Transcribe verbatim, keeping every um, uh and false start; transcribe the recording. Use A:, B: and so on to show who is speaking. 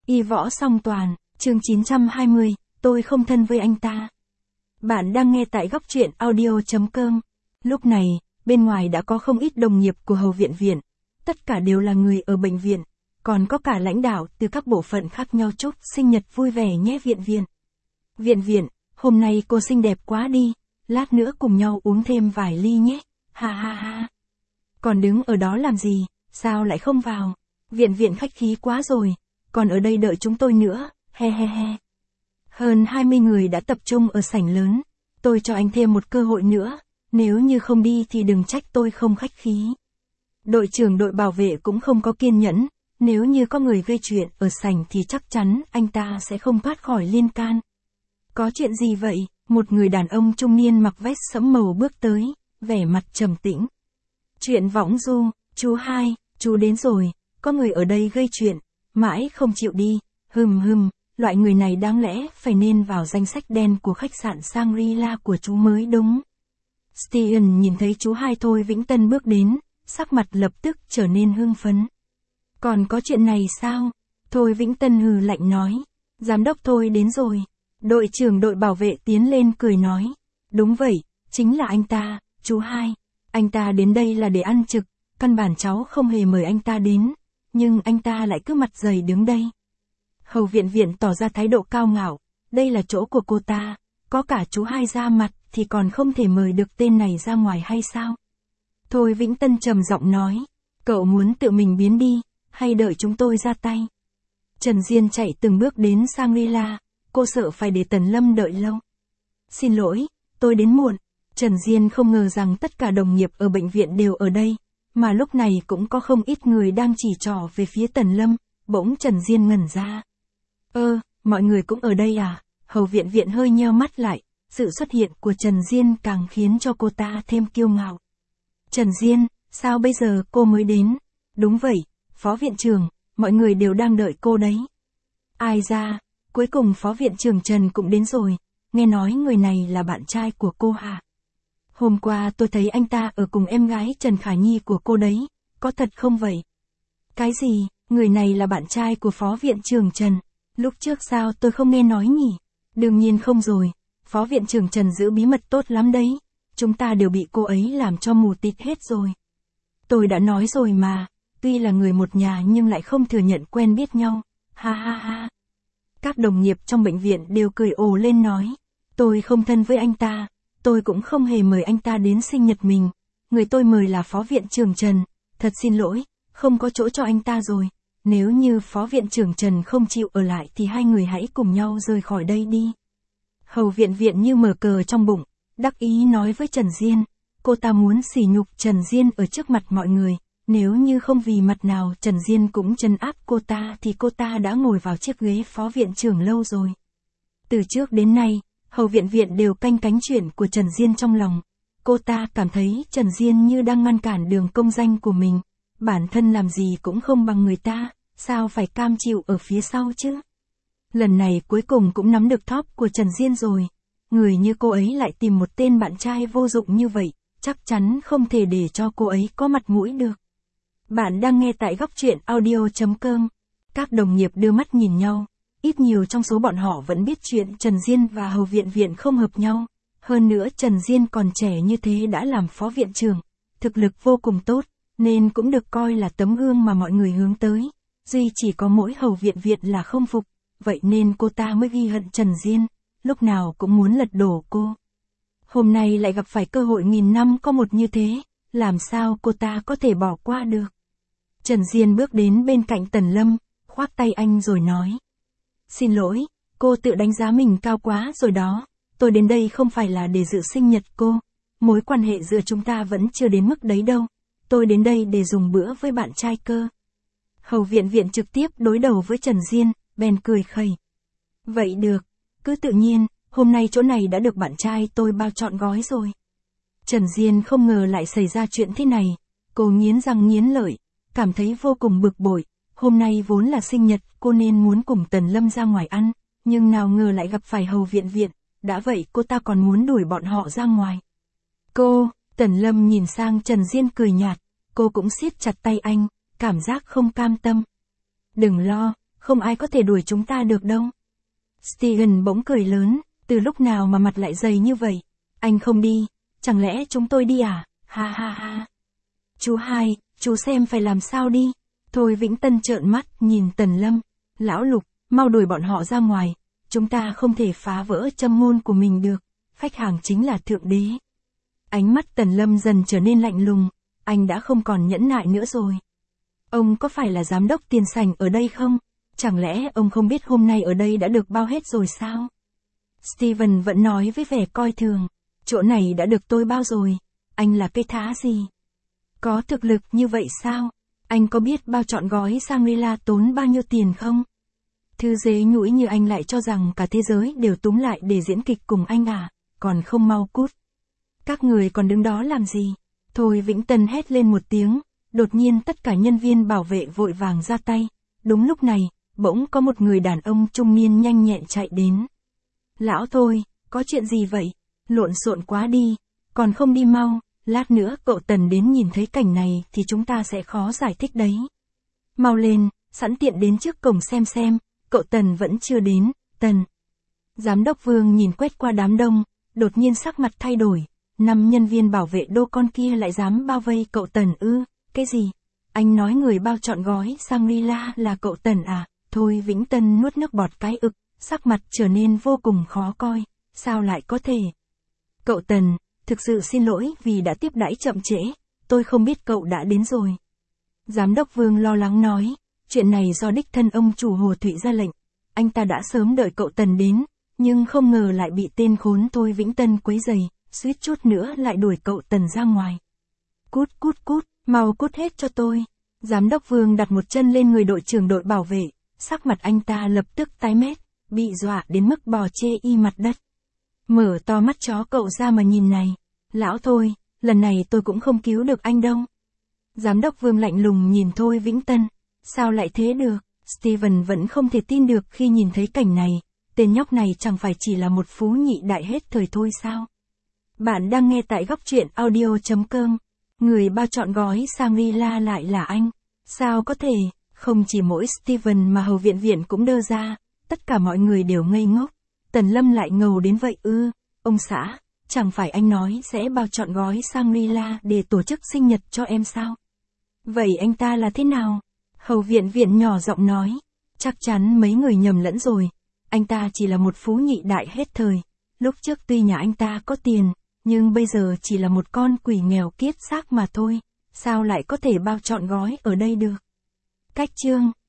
A: Y Võ Song Toàn, chương chín trăm hai mươi, tôi không thân với anh ta. Bạn đang nghe tại góc truyện audio chấm com. Lúc này, bên ngoài đã có không ít đồng nghiệp của Hầu Viện Viện. Tất cả đều là người ở bệnh viện, còn có cả lãnh đạo từ các bộ phận khác nhau chúc sinh nhật vui vẻ nhé Viện Viện. Viện Viện, hôm nay cô xinh đẹp quá đi, lát nữa cùng nhau uống thêm vài ly nhé, ha ha ha. Còn đứng ở đó làm gì, sao lại không vào? Viện Viện khách khí quá rồi, còn ở đây đợi chúng tôi nữa, he he he. Hơn hai mươi người đã tập trung ở sảnh lớn, tôi cho anh thêm một cơ hội nữa, nếu như không đi thì đừng trách tôi không khách khí. Đội trưởng đội bảo vệ cũng không có kiên nhẫn, nếu như có người gây chuyện ở sảnh thì chắc chắn anh ta sẽ không thoát khỏi liên can. Có chuyện gì vậy? Một người đàn ông trung niên mặc vest sẫm màu bước tới, vẻ mặt trầm tĩnh. Chuyện Võng Du, chú hai, chú đến rồi, có người ở đây gây chuyện, mãi không chịu đi, hừm hừm, loại người này đáng lẽ phải nên vào danh sách đen của khách sạn Shangri-La của chú mới đúng. Steven nhìn thấy chú hai Thôi Vĩnh Tân bước đến, sắc mặt lập tức trở nên hưng phấn. Còn có chuyện này sao? Thôi Vĩnh Tân hừ lạnh nói. Giám đốc Thôi đến rồi. Đội trưởng đội bảo vệ tiến lên cười nói. Đúng vậy, chính là anh ta, chú hai. Anh ta đến đây là để ăn trực, căn bản cháu không hề mời anh ta đến. Nhưng anh ta lại cứ mặt dày đứng đây. Hầu Viện Viện tỏ ra thái độ cao ngạo. Đây là chỗ của cô ta, có cả chú hai ra mặt thì còn không thể mời được tên này ra ngoài hay sao? Thôi Vĩnh Tân trầm giọng nói. Cậu muốn tự mình biến đi, hay đợi chúng tôi ra tay? Trần Diên chạy từng bước đến Shangri-La, cô sợ phải để Tần Lâm đợi lâu. Xin lỗi, tôi đến muộn. Trần Diên không ngờ rằng tất cả đồng nghiệp ở bệnh viện đều ở đây, mà lúc này cũng có không ít người đang chỉ trỏ về phía Tần Lâm, bỗng Trần Diên ngẩn ra. Ơ, mọi người cũng ở đây à? Hầu Viện Viện hơi nheo mắt lại, sự xuất hiện của Trần Diên càng khiến cho cô ta thêm kiêu ngạo. Trần Diên, sao bây giờ cô mới đến? Đúng vậy, Phó Viện trưởng, mọi người đều đang đợi cô đấy. Ai ra, cuối cùng Phó Viện trưởng Trần cũng đến rồi, nghe nói người này là bạn trai của cô hả? Hôm qua tôi thấy anh ta ở cùng em gái Trần Khả Nhi của cô đấy, có thật không vậy? Cái gì, người này là bạn trai của Phó Viện trưởng Trần? Lúc trước sao tôi không nghe nói nhỉ? Đương nhiên không rồi, Phó Viện trưởng Trần giữ bí mật tốt lắm đấy, chúng ta đều bị cô ấy làm cho mù tịt hết rồi. Tôi đã nói rồi mà, tuy là người một nhà nhưng lại không thừa nhận quen biết nhau, ha ha ha. Các đồng nghiệp trong bệnh viện đều cười ồ lên nói, tôi không thân với anh ta, tôi cũng không hề mời anh ta đến sinh nhật mình, người tôi mời là Phó Viện trưởng Trần, thật xin lỗi, không có chỗ cho anh ta rồi, nếu như Phó Viện trưởng Trần không chịu ở lại thì hai người hãy cùng nhau rời khỏi đây đi. Hầu Viện Viện như mở cờ trong bụng, đắc ý nói với Trần Diên, cô ta muốn sỉ nhục Trần Diên ở trước mặt mọi người, nếu như không vì mặt nào Trần Diên cũng trấn áp cô ta thì cô ta đã ngồi vào chiếc ghế Phó Viện trưởng lâu rồi. Từ trước đến nay, Hầu Viện Viện đều canh cánh chuyện của Trần Diên trong lòng, cô ta cảm thấy Trần Diên như đang ngăn cản đường công danh của mình, bản thân làm gì cũng không bằng người ta, sao phải cam chịu ở phía sau chứ? Lần này cuối cùng cũng nắm được top của Trần Diên rồi, người như cô ấy lại tìm một tên bạn trai vô dụng như vậy, chắc chắn không thể để cho cô ấy có mặt mũi được. Bạn đang nghe tại góc truyện audio chấm com. Các đồng nghiệp đưa mắt nhìn nhau, ít nhiều trong số bọn họ vẫn biết chuyện Trần Diên và Hầu Viện Viện không hợp nhau. Hơn nữa Trần Diên còn trẻ như thế đã làm Phó Viện trưởng, thực lực vô cùng tốt, nên cũng được coi là tấm gương mà mọi người hướng tới. Duy chỉ có mỗi Hầu Viện Viện là không phục, vậy nên cô ta mới ghi hận Trần Diên, lúc nào cũng muốn lật đổ cô. Hôm nay lại gặp phải cơ hội nghìn năm có một như thế, làm sao cô ta có thể bỏ qua được. Trần Diên bước đến bên cạnh Tần Lâm, khoác tay anh rồi nói. Xin lỗi, cô tự đánh giá mình cao quá rồi đó, tôi đến đây không phải là để dự sinh nhật cô, mối quan hệ giữa chúng ta vẫn chưa đến mức đấy đâu, tôi đến đây để dùng bữa với bạn trai cơ. Hầu Viện Viện trực tiếp đối đầu với Trần Diên, bèn cười khẩy. Vậy được, cứ tự nhiên, hôm nay chỗ này đã được bạn trai tôi bao trọn gói rồi. Trần Diên không ngờ lại xảy ra chuyện thế này, cô nghiến răng nghiến lợi, cảm thấy vô cùng bực bội, hôm nay vốn là sinh nhật cô nên muốn cùng Tần Lâm ra ngoài ăn, nhưng nào ngờ lại gặp phải Hầu Viện Viện, đã vậy cô ta còn muốn đuổi bọn họ ra ngoài. Cô, Tần Lâm nhìn sang Trần Diên cười nhạt, cô cũng siết chặt tay anh, cảm giác không cam tâm. Đừng lo, không ai có thể đuổi chúng ta được đâu. Steven bỗng cười lớn, từ lúc nào mà mặt lại dày như vậy? Anh không đi, chẳng lẽ chúng tôi đi à? Ha ha ha. Chú hai, chú xem phải làm sao đi. Thôi Vĩnh Tân trợn mắt nhìn Tần Lâm. Lão Lục, mau đuổi bọn họ ra ngoài. Chúng ta không thể phá vỡ châm ngôn của mình được. Khách hàng chính là Thượng Đế. Ánh mắt Tần Lâm dần trở nên lạnh lùng. Anh đã không còn nhẫn nại nữa rồi. Ông có phải là giám đốc tiền sảnh ở đây không? Chẳng lẽ ông không biết hôm nay ở đây đã được bao hết rồi sao? Steven vẫn nói với vẻ coi thường. Chỗ này đã được tôi bao rồi. Anh là cái thá gì? Có thực lực như vậy sao? Anh có biết bao trọn gói Shangri-La tốn bao nhiêu tiền không? Thư dế nhũi như anh lại cho rằng cả thế giới đều túm lại để diễn kịch cùng anh à? Còn không mau cút. Các người còn đứng đó làm gì? Thôi Vĩnh Tân hét lên một tiếng. Đột nhiên tất cả nhân viên bảo vệ vội vàng ra tay. Đúng lúc này, bỗng có một người đàn ông trung niên nhanh nhẹn chạy đến. Lão Thôi, có chuyện gì vậy? Lộn xộn quá đi. Còn không đi mau, lát nữa cậu Tần đến nhìn thấy cảnh này thì chúng ta sẽ khó giải thích đấy. Mau lên, sẵn tiện đến trước cổng xem xem, cậu Tần vẫn chưa đến. Tần. Giám đốc Vương nhìn quét qua đám đông, đột nhiên sắc mặt thay đổi. Năm nhân viên bảo vệ đô con kia lại dám bao vây cậu Tần ư? Cái gì? Anh nói người bao trọn gói Shangri-La là cậu Tần à? Thôi Vĩnh Tân nuốt nước bọt cái ực, sắc mặt trở nên vô cùng khó coi. Sao lại có thể? Cậu Tần, thực sự xin lỗi vì đã tiếp đãi chậm trễ, tôi không biết cậu đã đến rồi. Giám đốc Vương lo lắng nói, chuyện này do đích thân ông chủ Hồ Thụy ra lệnh. Anh ta đã sớm đợi cậu Tần đến, nhưng không ngờ lại bị tên khốn Thôi Vĩnh Tân quấy rầy, suýt chút nữa lại đuổi cậu Tần ra ngoài. Cút cút cút, mau cút hết cho tôi. Giám đốc Vương đặt một chân lên người đội trưởng đội bảo vệ, sắc mặt anh ta lập tức tái mét, bị dọa đến mức bò chê y mặt đất. Mở to mắt chó cậu ra mà nhìn này. Lão Thôi, lần này tôi cũng không cứu được anh đâu. Giám đốc Vương lạnh lùng nhìn Thôi Vĩnh Tân. Sao lại thế được? Steven vẫn không thể tin được khi nhìn thấy cảnh này. Tên nhóc này chẳng phải chỉ là một phú nhị đại hết thời thôi sao? Bạn đang nghe tại góc truyện audio chấm com. Người bao trọn gói Shangri-La lại là anh. Sao có thể? Không chỉ mỗi Steven mà Hầu Viện Viện cũng đơ ra. Tất cả mọi người đều ngây ngốc. Tần Lâm lại ngầu đến vậy ư? Ông xã, chẳng phải anh nói sẽ bao trọn gói Shangri-La để tổ chức sinh nhật cho em sao? Vậy anh ta là thế nào? Hầu Viện Viện nhỏ giọng nói. Chắc chắn mấy người nhầm lẫn rồi. Anh ta chỉ là một phú nhị đại hết thời. Lúc trước tuy nhà anh ta có tiền, nhưng bây giờ chỉ là một con quỷ nghèo kiết xác mà thôi. Sao lại có thể bao trọn gói ở đây được? Cách chương